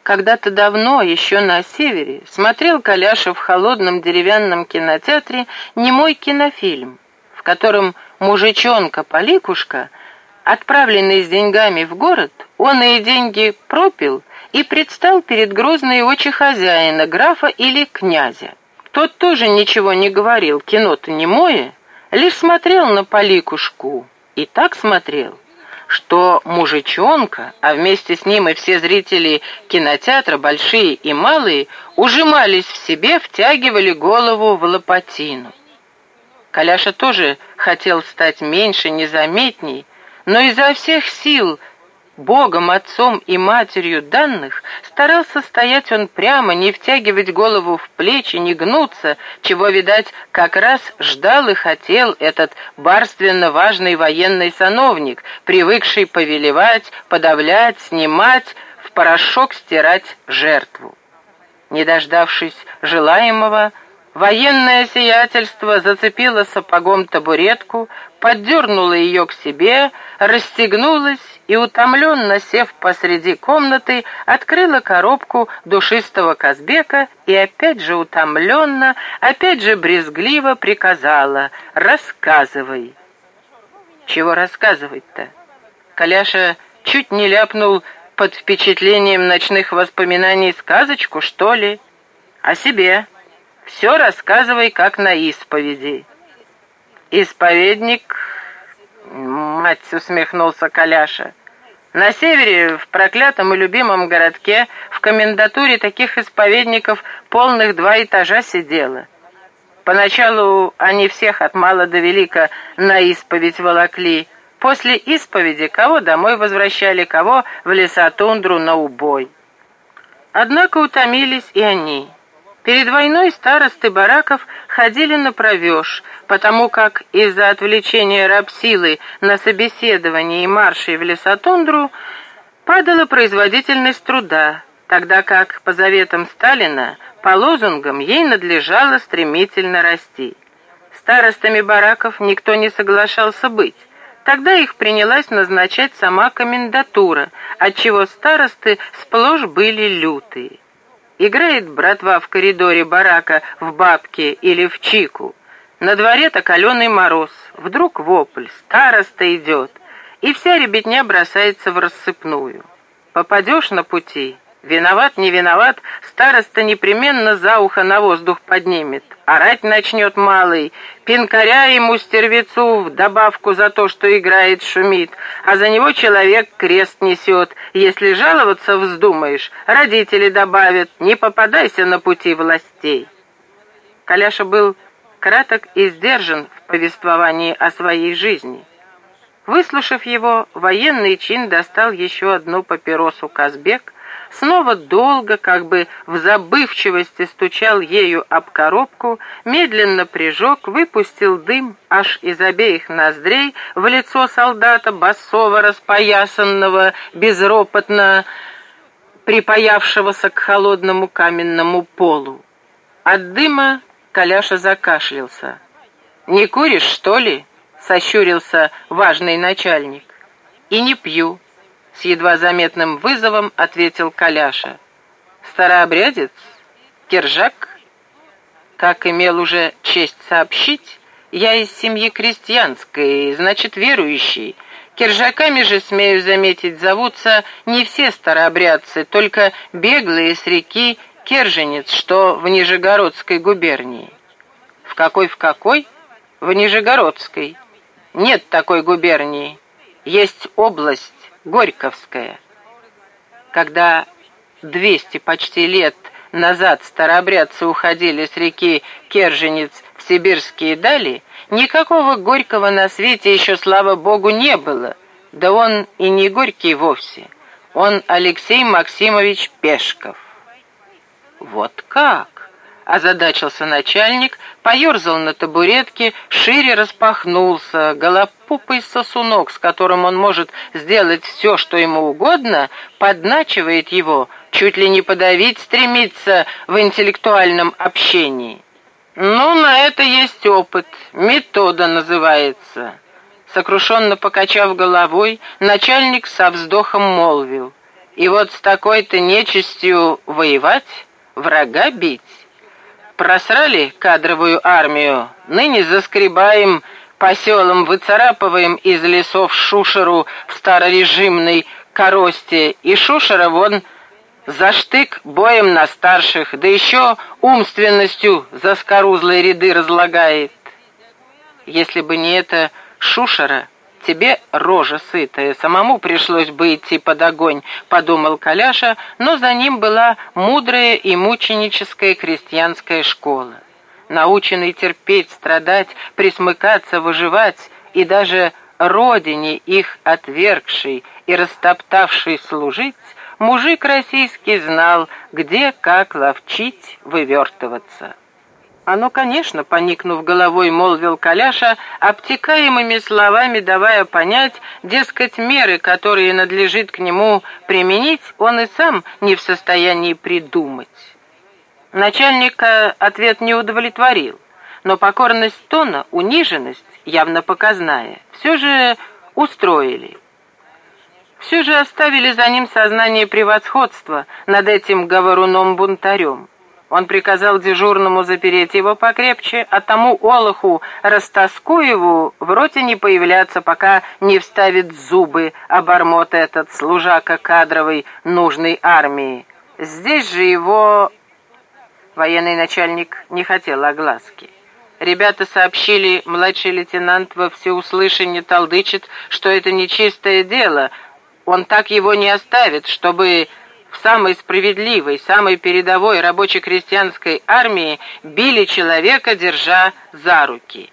Когда-то давно, еще на севере, смотрел Коляша в холодном деревянном кинотеатре немой кинофильм, в котором мужичонка-поликушка, отправленный с деньгами в город, он и деньги пропил и предстал перед грозные очи хозяина, графа или князя. Тот тоже ничего не говорил, кино-то немое, лишь смотрел на поликушку, и так смотрел, что мужичонка, а вместе с ним и все зрители кинотеатра, большие и малые, ужимались в себе, втягивали голову в лопатину. Коляша тоже хотел стать меньше, незаметней, но изо всех сил, Богом, Отцом и Матерью данных, старался стоять он прямо, не втягивать голову в плечи, не гнуться, чего, видать, как раз ждал и хотел этот барственно важный военный сановник, привыкший повелевать, подавлять, снимать, в порошок стирать жертву. Не дождавшись желаемого, военное сиятельство зацепило сапогом табуретку, поддернуло ее к себе, расстегнулось и, утомленно сев посреди комнаты, открыла коробку душистого Казбека и опять же утомленно, опять же брезгливо приказала: «Рассказывай». Чего рассказывать-то? Коляша чуть не ляпнул под впечатлением ночных воспоминаний сказочку, что ли? О себе. Все рассказывай, как на исповеди. Исповедник, мать, усмехнулся Коляша. На севере, в проклятом и любимом городке, в комендатуре таких исповедников полных 2 этажа сидело. Поначалу они всех от мала до велика на исповедь волокли. После исповеди кого домой возвращали, кого в лесотундру на убой. Однако утомились и они. Перед войной старосты бараков ходили на провеж, потому как из-за отвлечения рабсилы на собеседование и маршей в лесотундру падала производительность труда, тогда как по заветам Сталина, по лозунгам ей надлежало стремительно расти. Старостами бараков никто не соглашался быть. Тогда их принялась назначать сама комендатура, отчего старосты сплошь были лютые. Играет братва в коридоре барака в бабки или в чику. На дворе-то каленый мороз. Вдруг вопль: «Староста идет!» И вся ребятня бросается в рассыпную. Попадешь на пути, виноват, не виноват, староста непременно за ухо на воздух поднимет. Орать начнет малый, пинкаря ему стервецу в добавку за то, что играет, шумит, а за него человек крест несет. Если жаловаться вздумаешь, родители добавят: не попадайся на пути властей. Коляша был краток и сдержан в повествовании о своей жизни. Выслушав его, военный чин достал еще одну папиросу Казбек, снова долго, как бы в забывчивости, стучал ею об коробку, медленно прижег, выпустил дым аж из обеих ноздрей в лицо солдата, босого, распоясанного, безропотно припаявшегося к холодному каменному полу. От дыма Коляша закашлялся. «Не куришь, что ли?» — сощурился важный начальник. «И не пью», — с едва заметным вызовом ответил Коляша. «Старообрядец? Киржак?» «Как имел уже честь сообщить, я из семьи крестьянской, значит, верующий. Киржаками же, смею заметить, зовутся не все старообрядцы, только беглые с реки Керженец, что в Нижегородской губернии». «В какой, в какой?» «В Нижегородской. Нет такой губернии. Есть область Горьковская». Когда 200 почти лет назад старообрядцы уходили с реки Керженец в сибирские дали, никакого Горького на свете еще, слава богу, не было. Да он и не Горький вовсе. Он Алексей Максимович Пешков. «Вот как?» — озадачился начальник, поерзал на табуретке, шире распахнулся. Голопупый сосунок, с которым он может сделать все, что ему угодно, подначивает его, чуть ли не подавить стремится в интеллектуальном общении. «Ну, на это есть опыт, метода называется». Сокрушенно покачав головой, начальник со вздохом молвил: И вот с такой-то нечистью воевать, врага бить. Просрали кадровую армию, ныне заскребаем по селам, выцарапываем из лесов шушеру в старорежимной коросте, и шушера вон за штык боем на старших, да еще умственностью заскорузлые ряды разлагает. Если бы не эта шушера, тебе рожа сытая, самому пришлось бы идти под огонь, подумал Коляша, но за ним была мудрая и мученическая крестьянская школа. Наученный терпеть, страдать, присмыкаться, выживать и даже родине их отвергший и растоптавший служить, мужик российский знал, где как ловчить, вывертываться. «Оно, конечно», — поникнув головой, молвил Коляша, обтекаемыми словами давая понять, дескать, меры, которые надлежит к нему применить, он и сам не в состоянии придумать. Начальника ответ не удовлетворил, но покорность тона, униженность, явно показная, все же устроили. Все же оставили за ним сознание превосходства над этим говоруном-бунтарем. Он приказал дежурному запереть его покрепче, а тому олуху Растаскуеву в роте не появляться, пока не вставит зубы обормот этот служака кадровой нужной армии. Здесь же его... Военный начальник не хотел огласки. Ребята сообщили, младший лейтенант во всеуслышание толдычит, что это нечистое дело. Он так его не оставит, чтобы... в самой справедливой, самой передовой рабоче-крестьянской армии били человека, держа за руки.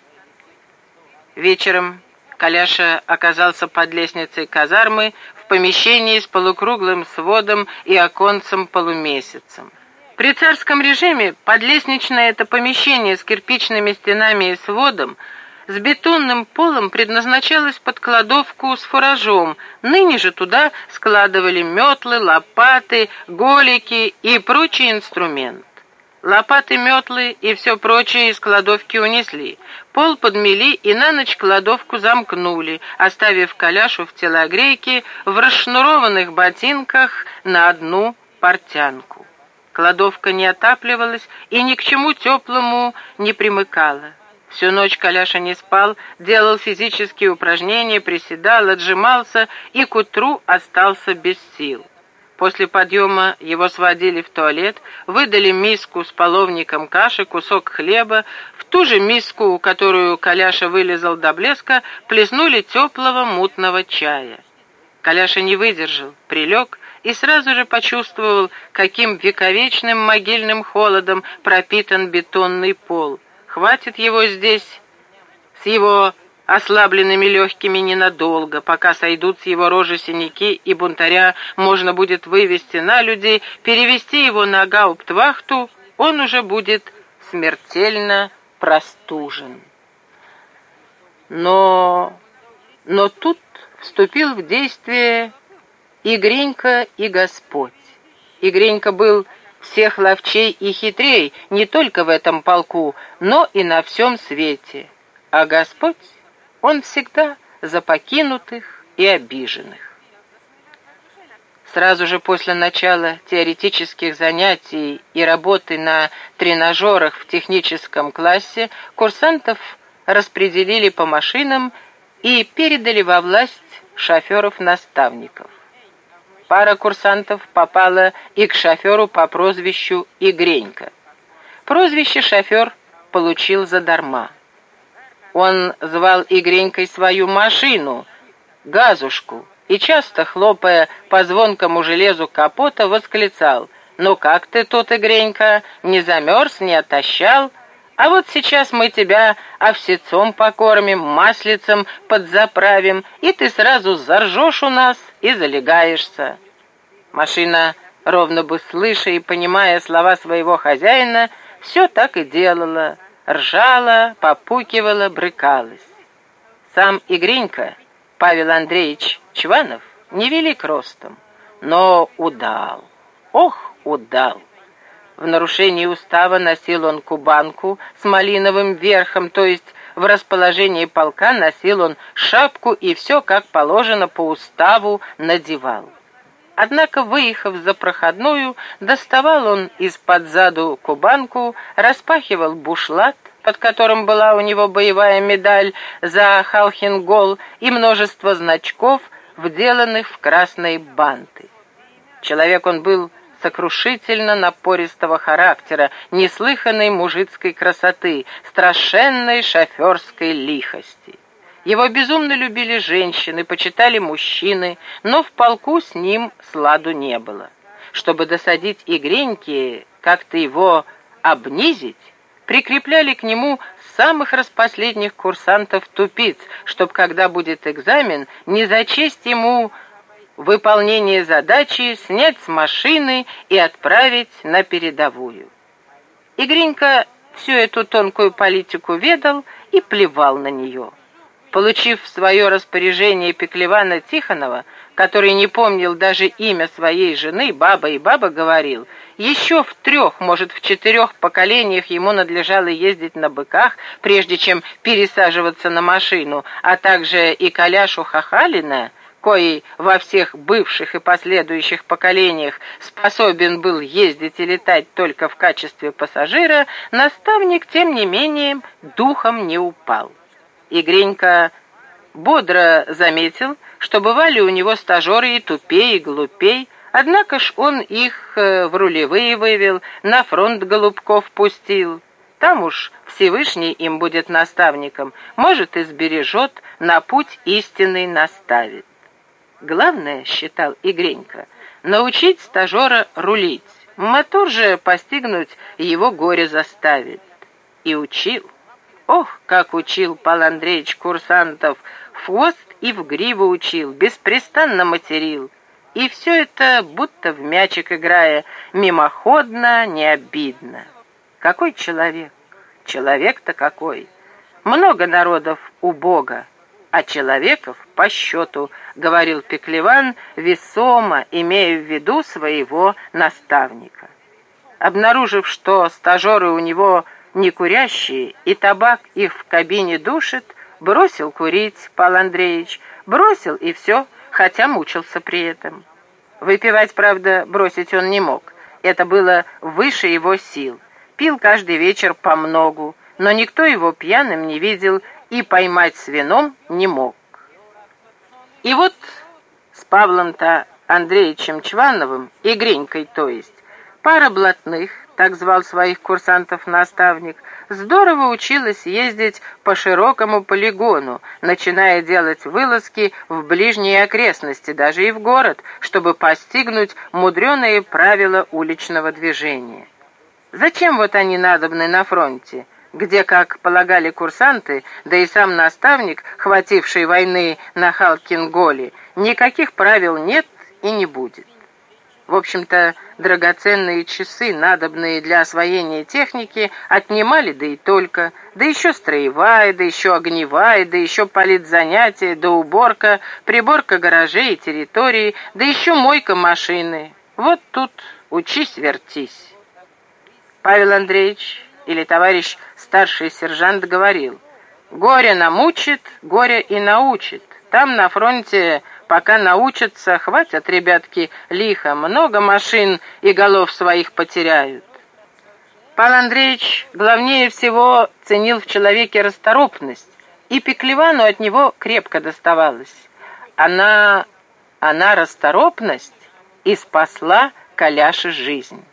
Вечером Коляша оказался под лестницей казармы в помещении с полукруглым сводом и оконцем-полумесяцем. При царском режиме подлестничное это помещение с кирпичными стенами и сводом с бетонным полом предназначалось под кладовку с фуражом. Ныне же туда складывали метлы, лопаты, голики и прочий инструмент. Лопаты, метлы и все прочее из кладовки унесли. Пол подмели и на ночь кладовку замкнули, оставив Коляшу в телогрейке в расшнурованных ботинках на одну портянку. Кладовка не отапливалась и ни к чему теплому не примыкала. Всю ночь Коляша не спал, делал физические упражнения, приседал, отжимался и к утру остался без сил. После подъема его сводили в туалет, выдали миску с половником каши, кусок хлеба. В ту же миску, которую Коляша вылизал до блеска, плеснули теплого мутного чая. Коляша не выдержал, прилег и сразу же почувствовал, каким вековечным могильным холодом пропитан бетонный пол. Хватит его здесь с его ослабленными легкими ненадолго, пока сойдут с его рожи синяки, и бунтаря можно будет вывести на людей, перевести его на гауптвахту, он уже будет смертельно простужен. Но тут вступил в действие Игренька и Господь. Игренька был всех ловчей и хитрей не только в этом полку, но и на всем свете. А Господь, Он всегда за покинутых и обиженных. Сразу же после начала теоретических занятий и работы на тренажерах в техническом классе курсантов распределили по машинам и передали во власть шоферов-наставников. Пара курсантов попала и к шоферу по прозвищу Игренька. Прозвище шофер получил задарма. Он звал Игренькой свою машину, газушку, и часто, хлопая по звонкому железу капота, восклицал: «Ну как ты тут, Игренька, не замерз, не отощал? А вот сейчас мы тебя овсецом покормим, маслицем подзаправим, и ты сразу заржешь у нас и залегаешься». Машина, ровно бы слыша и понимая слова своего хозяина, все так и делала, ржала, попукивала, брыкалась. Сам Игренька, Павел Андреевич Чванов, невелик ростом, но удал, ох, удал. В нарушении устава носил он кубанку с малиновым верхом, то есть в расположении полка носил он шапку и все, как положено по уставу, надевал. Однако, выехав за проходную, доставал он из-под заду кубанку, распахивал бушлат, под которым была у него боевая медаль за Халхин-Гол и множество значков, вделанных в красные банты. Человек он был сокрушительно напористого характера, неслыханной мужицкой красоты, страшенной шоферской лихости. Его безумно любили женщины, почитали мужчины, но в полку с ним сладу не было. Чтобы досадить Игреньке, как-то его обнизить, прикрепляли к нему самых распоследних курсантов-тупиц, чтоб, когда будет экзамен, не зачесть ему выполнение задачи, снять с машины и отправить на передовую. Игренька всю эту тонкую политику ведал и плевал на нее. Получив в свое распоряжение Пеклевана Тихонова, который не помнил даже имя своей жены, баба говорил, еще в 3, может, в 4 поколениях ему надлежало ездить на быках, прежде чем пересаживаться на машину, а также и Коляшу Хахалина, коей во всех бывших и последующих поколениях способен был ездить и летать только в качестве пассажира, наставник, тем не менее, духом не упал. Игренька бодро заметил, что бывали у него стажеры и тупей, и глупей, однако ж он их в рулевые вывел, на фронт голубков пустил. Там уж Всевышний им будет наставником, может, и сбережет, на путь истинный наставит. Главное, считал Игренька, научить стажера рулить, мотор же постигнуть его горе заставит. И учил. Ох, как учил Павел Андреевич курсантов, в хвост и в гриву учил, беспрестанно материл. И все это, будто в мячик играя, мимоходно, не обидно. Какой человек? Человек-то какой? Много народов у Бога, а человеков по счету, говорил Пеклеван, весомо имея в виду своего наставника. Обнаружив, что стажеры у него не курящие, и табак их в кабине душит, бросил курить Павел Андреевич, бросил и все, хотя мучился при этом. Выпивать, правда, бросить он не мог, это было выше его сил. Пил каждый вечер помногу, но никто его пьяным не видел и поймать с вином не мог. И вот с Павлом-то Андреевичем Чвановым, Игренькой то есть, пара блатных, так звал своих курсантов наставник, здорово училась ездить по широкому полигону, начиная делать вылазки в ближние окрестности, даже и в город, чтобы постигнуть мудреные правила уличного движения. Зачем вот они надобны на фронте, где, как полагали курсанты, да и сам наставник, хвативший войны на Халкин-Голе, никаких правил нет и не будет? В общем-то, драгоценные часы, надобные для освоения техники, отнимали да и только, да еще строевая, да еще огневая, да еще политзанятия, да уборка, приборка гаражей и территории, да еще мойка машины. Вот тут учись-вертись. Павел Андреевич или товарищ старший сержант говорил: «Горе намучит, горе и научит. Там на фронте, пока научатся, хватит, ребятки, лихо, много машин и голов своих потеряют». Павел Андреевич главнее всего ценил в человеке расторопность, и Пеклевану от него крепко доставалось. Она расторопность, и спасла Коляше жизнь.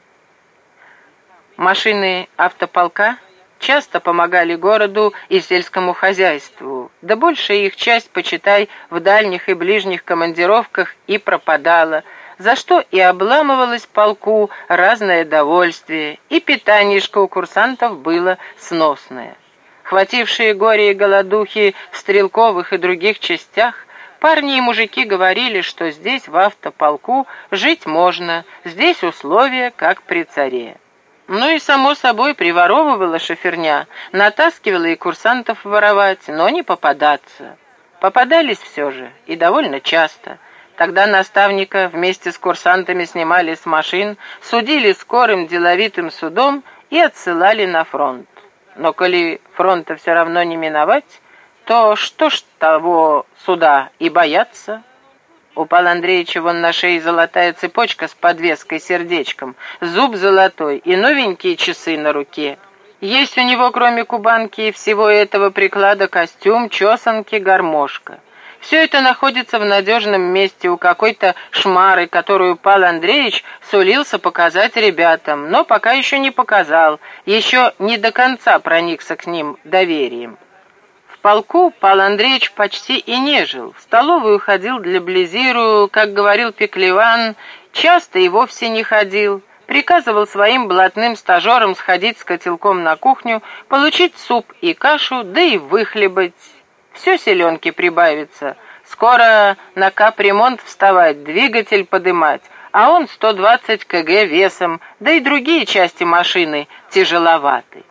Машины автополка часто помогали городу и сельскому хозяйству, да большая их часть, почитай, в дальних и ближних командировках и пропадала, за что и обламывалось полку разное довольствие, и питанишко у курсантов было сносное. Хватившие горе и голодухи в стрелковых и других частях, парни и мужики говорили, что здесь, в автополку, жить можно, здесь условия, как при царе. Ну и, само собой, приворовывала шоферня, натаскивала и курсантов воровать, но не попадаться. Попадались все же, и довольно часто. Тогда наставника вместе с курсантами снимали с машин, судили скорым деловитым судом и отсылали на фронт. Но коли фронта все равно не миновать, то что ж того суда и бояться? У Павла Андреевича вон на шее золотая цепочка с подвеской-сердечком, зуб золотой и новенькие часы на руке. Есть у него, кроме кубанки и всего этого приклада, костюм, чесанки, гармошка. Все это находится в надежном месте у какой-то шмары, которую Павел Андреевич сулился показать ребятам, но пока еще не показал, еще не до конца проникся к ним доверием. В полку Павел Андреевич почти и не жил, в столовую ходил для Близиру, как говорил Пеклеван, часто и вовсе не ходил. Приказывал своим блатным стажерам сходить с котелком на кухню, получить суп и кашу, да и выхлебать. Все селенки прибавится. Скоро на капремонт вставать, двигатель подымать, а он 120 кг весом, да и другие части машины тяжеловаты.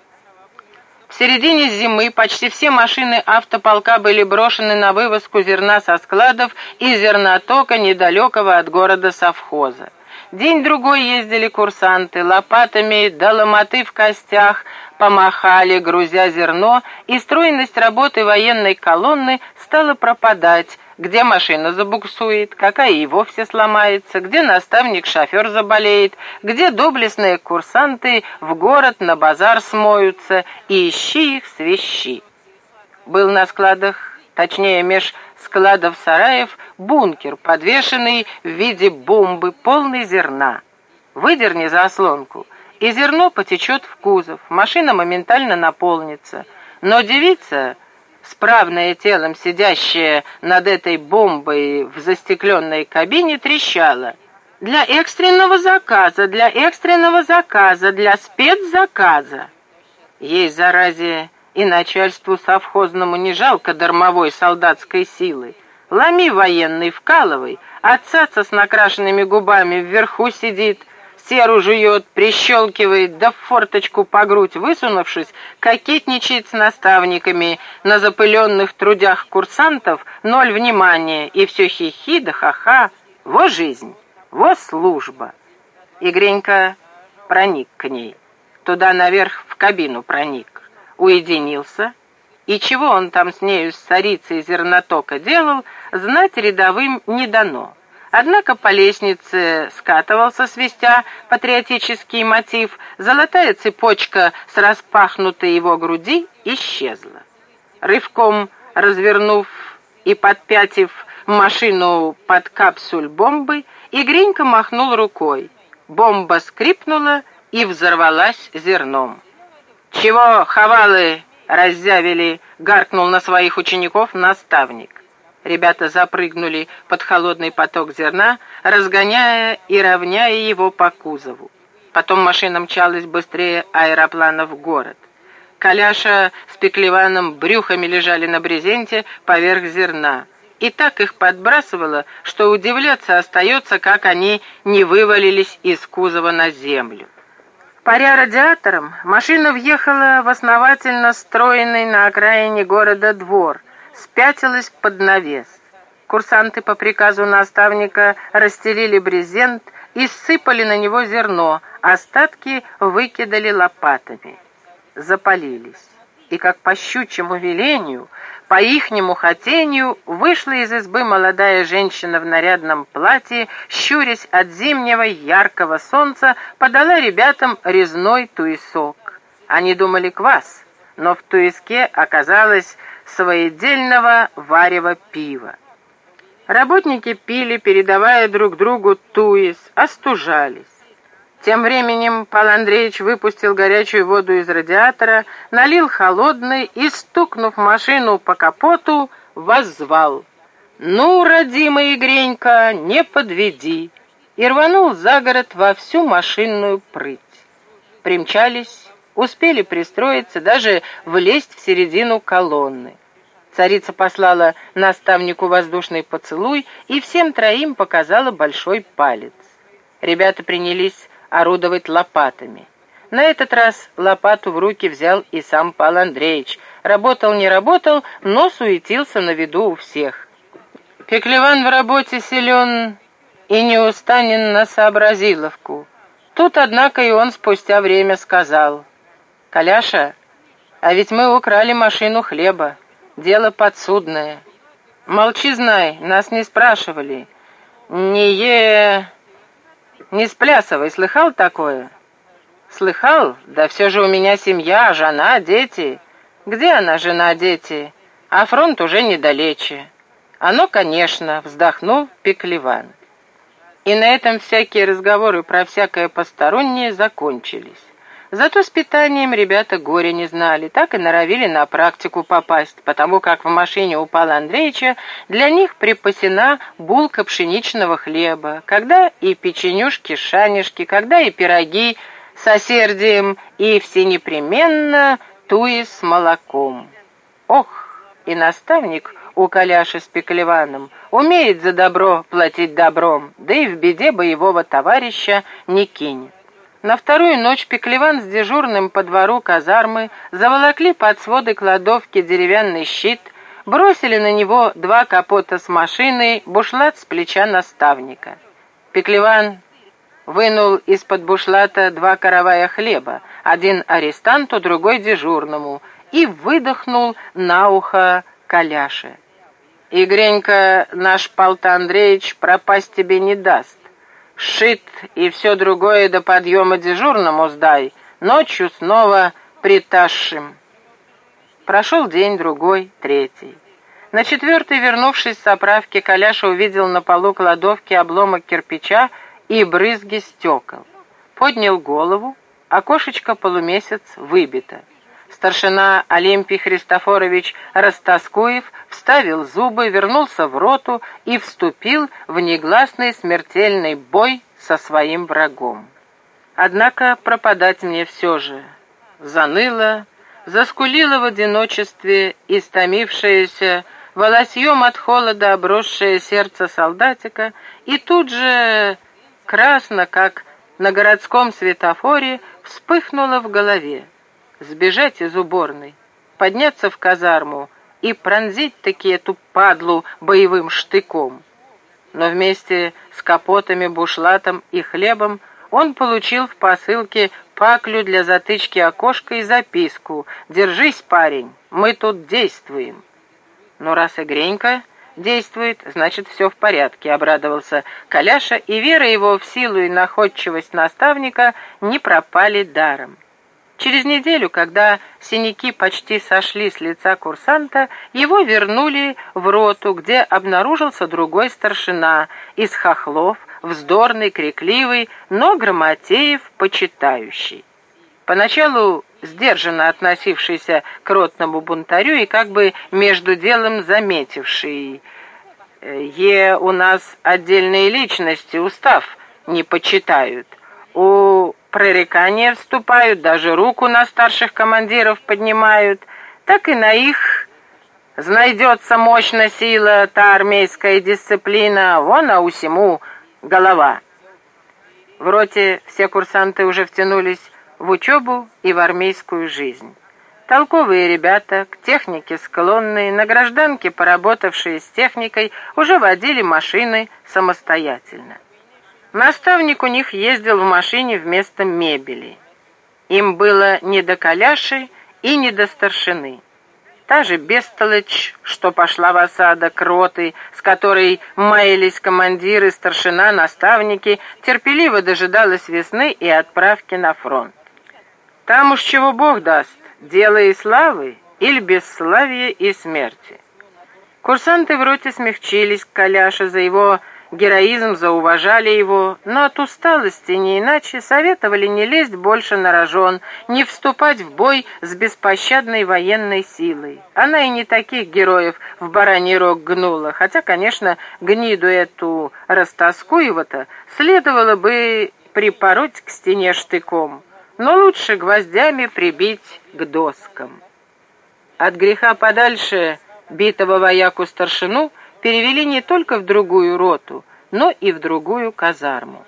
В середине зимы почти все машины автополка были брошены на вывозку зерна со складов и зернотока недалекого от города совхоза. День-другой ездили курсанты, лопатами до ломоты в костях помахали, грузя зерно, и стройность работы военной колонны стала пропадать, где машина забуксует, какая и вовсе сломается, где наставник-шофер заболеет, где доблестные курсанты в город на базар смоются, и ищи их свищи. Был на складах, точнее меж складов сараев, бункер, подвешенный в виде бомбы, полный зерна. Выдерни заслонку, и зерно потечет в кузов, машина моментально наполнится. Но девица, справная телом сидящая над этой бомбой в застекленной кабине, трещала: «Для экстренного заказа, для экстренного заказа, для спецзаказа». Ей, заразе, и начальству совхозному не жалко дармовой солдатской силы. Ломи, военный, вкалывай, а цаца с накрашенными губами вверху сидит, серу жует, прищелкивает, да в форточку по грудь высунувшись, кокетничает с наставниками. На запыленных трудях курсантов ноль внимания, и все хихи да ха-ха. Во жизнь, во служба. И Гренька проник к ней, туда наверх в кабину проник. Уединился, и чего он там с нею, с царицей зернотока, делал, знать рядовым не дано. Однако по лестнице скатывался, свистя патриотический мотив, золотая цепочка с распахнутой его груди исчезла. Рывком развернув и подпятив машину под капсуль бомбы, Игренька махнул рукой. Бомба скрипнула и взорвалась зерном. «Чего, хавалы, раззявили?» — гаркнул на своих учеников наставник. Ребята запрыгнули под холодный поток зерна, разгоняя и равняя его по кузову. Потом машина мчалась быстрее аэроплана в город. Коляша с Пеклеваном брюхами лежали на брезенте поверх зерна. И так их подбрасывало, что удивляться остается, как они не вывалились из кузова на землю. Паря радиатором, машина въехала в основательно строенный на окраине города двор, спятилась под навес. Курсанты по приказу наставника расстелили брезент и сыпали на него зерно, остатки выкидали лопатами. Запалились. И как по щучьему велению, по ихнему хотению, вышла из избы молодая женщина в нарядном платье, щурясь от зимнего яркого солнца, подала ребятам резной туесок. Они думали квас, но в туеске оказалось своедельного варева пива. Работники пили, передавая друг другу туес, остужались. Тем временем Павел Андреевич выпустил горячую воду из радиатора, налил холодной и, стукнув машину по капоту, воззвал: «Ну, родимая Игренька, не подведи!» и рванул за город во всю машинную прыть. Примчались, успели пристроиться, даже влезть в середину колонны. Царица послала наставнику воздушный поцелуй и всем троим показала большой палец. Ребята принялись орудовать лопатами. На этот раз лопату в руки взял и сам Павел Андреевич. Работал, не работал, но суетился на виду у всех. Пеклеван в работе силен и неустанен на сообразиловку. Тут, однако, и он спустя время сказал: «Коляша, а ведь мы украли машину хлеба. Дело подсудное. Молчи, знай, нас не спрашивали. Не сплясывай, слыхал такое?» «Слыхал? Да все же у меня семья, жена, дети». «Где она, жена, дети? А фронт уже недалече». «Оно, конечно», — вздохнул Пеклеван. И на этом всякие разговоры про всякое постороннее закончились. Зато с питанием ребята горя не знали, так и норовили на практику попасть, потому как в машине у Павла Андреевича для них припасена булка пшеничного хлеба, когда и печенюшки-шанишки, когда и пироги с осердием, и все непременно туи с молоком. Ох, и наставник у Коляши с Пеклеваном умеет за добро платить добром, да и в беде боевого товарища не кинет. На вторую ночь Пеклеван с дежурным по двору казармы заволокли под своды кладовки деревянный щит, бросили на него 2 капота с машиной, бушлат с плеча наставника. Пеклеван вынул из-под бушлата 2 каравая хлеба, один арестанту, другой дежурному, и выдохнул на ухо Коляше. «Игренько, наш Палтан Андреевич пропасть тебе не даст. Шит и все другое до подъема дежурному сдай, ночью снова притащим». Прошел день, другой, третий. На 4-й, вернувшись с заправки, Коляша увидел на полу кладовки обломок кирпича и брызги стекол. Поднял голову, окошечко полумесяц выбито. Старшина Олимпий Христофорович Растаскуев вставил зубы, вернулся в роту и вступил в негласный смертельный бой со своим врагом. Однако пропадать мне все же. Заныло, заскулило в одиночестве истомившееся, волосьем от холода обросшее сердце солдатика, и тут же, красно, как на городском светофоре, вспыхнуло в голове. Сбежать из уборной, подняться в казарму и пронзить-таки эту падлу боевым штыком. Но вместе с капотами, бушлатом и хлебом он получил в посылке паклю для затычки окошка и записку: «Держись, парень, мы тут действуем». «Ну, раз Игренька действует, значит, все в порядке», — обрадовался Коляша, и вера его в силу и находчивость наставника не пропали даром. Через неделю, когда синяки почти сошли с лица курсанта, его вернули в роту, где обнаружился другой старшина, из хохлов, вздорный, крикливый, но Грамотеев почитающий. Поначалу сдержанно относившийся к ротному бунтарю и как бы между делом заметивший: у нас отдельные личности, устав не почитают. У пререкания вступают, даже руку на старших командиров поднимают, так и на их знайдется мощная сила, та армейская дисциплина, вон, а усему голова». В роте все курсанты уже втянулись в учебу и в армейскую жизнь. Толковые ребята, к технике склонные, на гражданке поработавшие с техникой, уже водили машины самостоятельно. Наставник у них ездил в машине вместо мебели. Им было не до Коляши и не до старшины. Та же бестолочь, что пошла в осадок роты, с которой маялись командиры, старшина, наставники, терпеливо дожидалась весны и отправки на фронт. Там уж чего Бог даст, дело и славы или бесславие и смерти. Курсанты в роте смягчились к Коляше за его героизм, зауважали его, но от усталости не иначе советовали не лезть больше на рожон, не вступать в бой с беспощадной военной силой. Она и не таких героев в бараний рог гнула, хотя, конечно, гниду эту Растаскуева-то следовало бы припороть к стене штыком, но лучше гвоздями прибить к доскам. От греха подальше битого вояку-старшину перевели не только в другую роту, но и в другую казарму.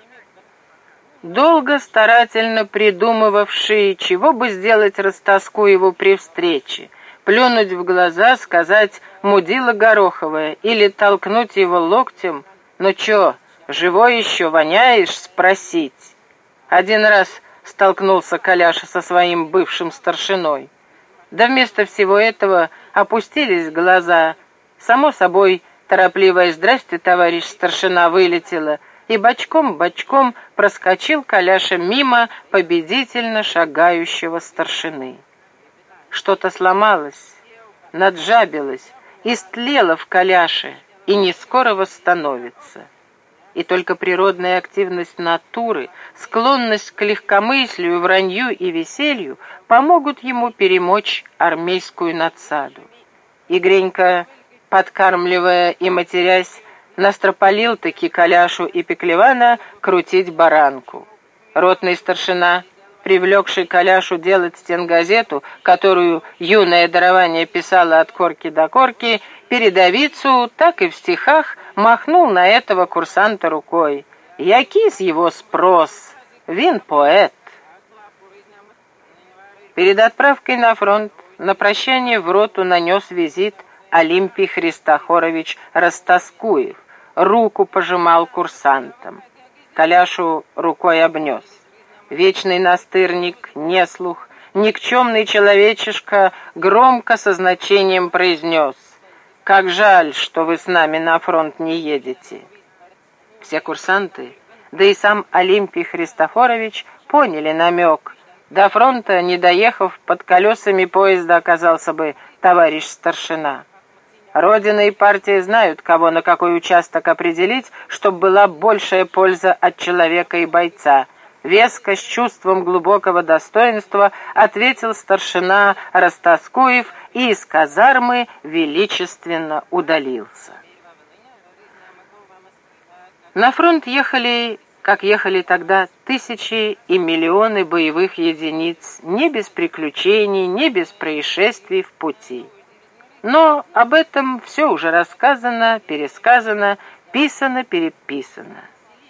Долго старательно придумывавший, чего бы сделать Растаскуеву при встрече, плюнуть в глаза, сказать «мудила гороховая» или толкнуть его локтем: «Ну чё, живой еще, воняешь?» спросить. Один раз столкнулся Коляша со своим бывшим старшиной. Да вместо всего этого опустились глаза, само собой, Торопливое «Здрасте, товарищ старшина» вылетело, и бочком-бочком проскочил Коляша мимо победительно шагающего старшины. Что-то сломалось, наджабилось, истлело в Коляше и не скоро восстановится. И только природная активность натуры, склонность к легкомыслию, вранью и веселью помогут ему перемочь армейскую надсаду. И Гренька, подкармливая и матерясь, настропалил-таки Коляшу и Пеклевана крутить баранку. Ротный старшина, привлекший Коляшу делать стенгазету, которую юное дарование писало от корки до корки, передовицу, так и в стихах махнул на этого курсанта рукой. Який его спрос, вин поэт. Перед отправкой на фронт на прощание в роту нанес визит Олимпий Христофорович Растаскуев, руку пожимал курсантам. Коляшу рукой обнес. Вечный настырник, неслух, никчемный человечишка громко со значением произнес: «Как жаль, что вы с нами на фронт не едете». Все курсанты, да и сам Олимпий Христофорович поняли намек. До фронта, не доехав, под колесами поезда оказался бы товарищ старшина. Родина и партия знают, кого на какой участок определить, чтобы была большая польза от человека и бойца. Веско, с чувством глубокого достоинства, ответил старшина Растаскуев и из казармы величественно удалился. На фронт ехали, как ехали тогда, тысячи и миллионы боевых единиц, не без приключений, не без происшествий в пути. Но об этом все уже рассказано, пересказано, писано, переписано.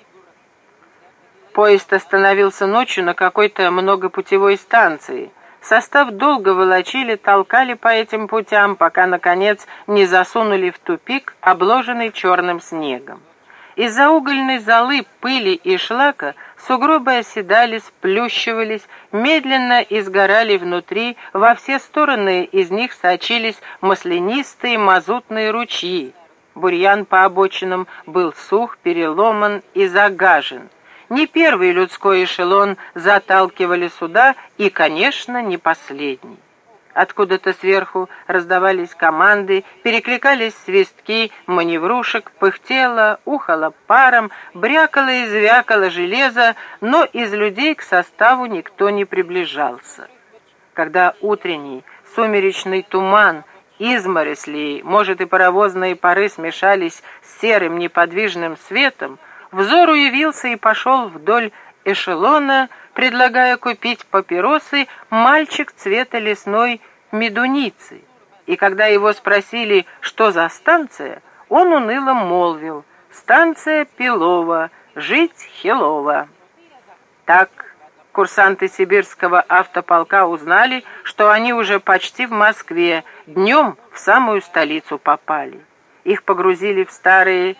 Поезд остановился ночью на какой-то многопутевой станции. Состав долго волочили, толкали по этим путям, пока, наконец, не засунули в тупик, обложенный черным снегом. Из-за угольной золы, пыли и шлака сугробы оседали, сплющивались, медленно изгорали внутри, во все стороны из них сочились маслянистые мазутные ручьи. Бурьян по обочинам был сух, переломан и загажен. Не первый людской эшелон заталкивали сюда и, конечно, не последний. Откуда-то сверху раздавались команды, перекликались свистки маневрушек, пыхтело, ухало паром, брякало и звякало железо, но из людей к составу никто не приближался. Когда утренний сумеречный туман, изморосли, может, и паровозные пары смешались с серым неподвижным светом, взору явился и пошел вдоль эшелона, предлагая купить папиросы, мальчик цвета лесной медуницы. И когда его спросили, что за станция, он уныло молвил: «Станция Пилова, жить хилово». Так курсанты сибирского автополка узнали, что они уже почти в Москве, днем в самую столицу попали. Их погрузили в старые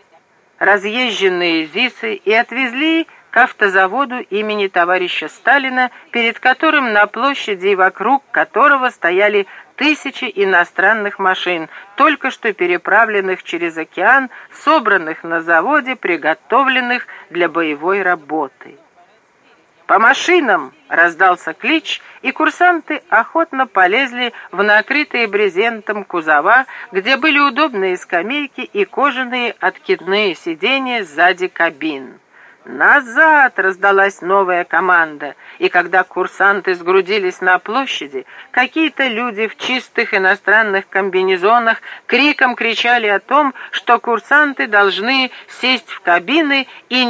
разъезженные ЗИСы и отвезли к автозаводу имени товарища Сталина, перед которым на площади и вокруг которого стояли тысячи иностранных машин, только что переправленных через океан, собранных на заводе, приготовленных для боевой работы. «По машинам!» — раздался клич, и курсанты охотно полезли в накрытые брезентом кузова, где были удобные скамейки и кожаные откидные сиденья сзади кабин. «Назад!» — раздалась новая команда, и когда курсанты сгрудились на площади, какие-то люди в чистых иностранных комбинезонах криком кричали о том, что курсанты должны сесть в кабины и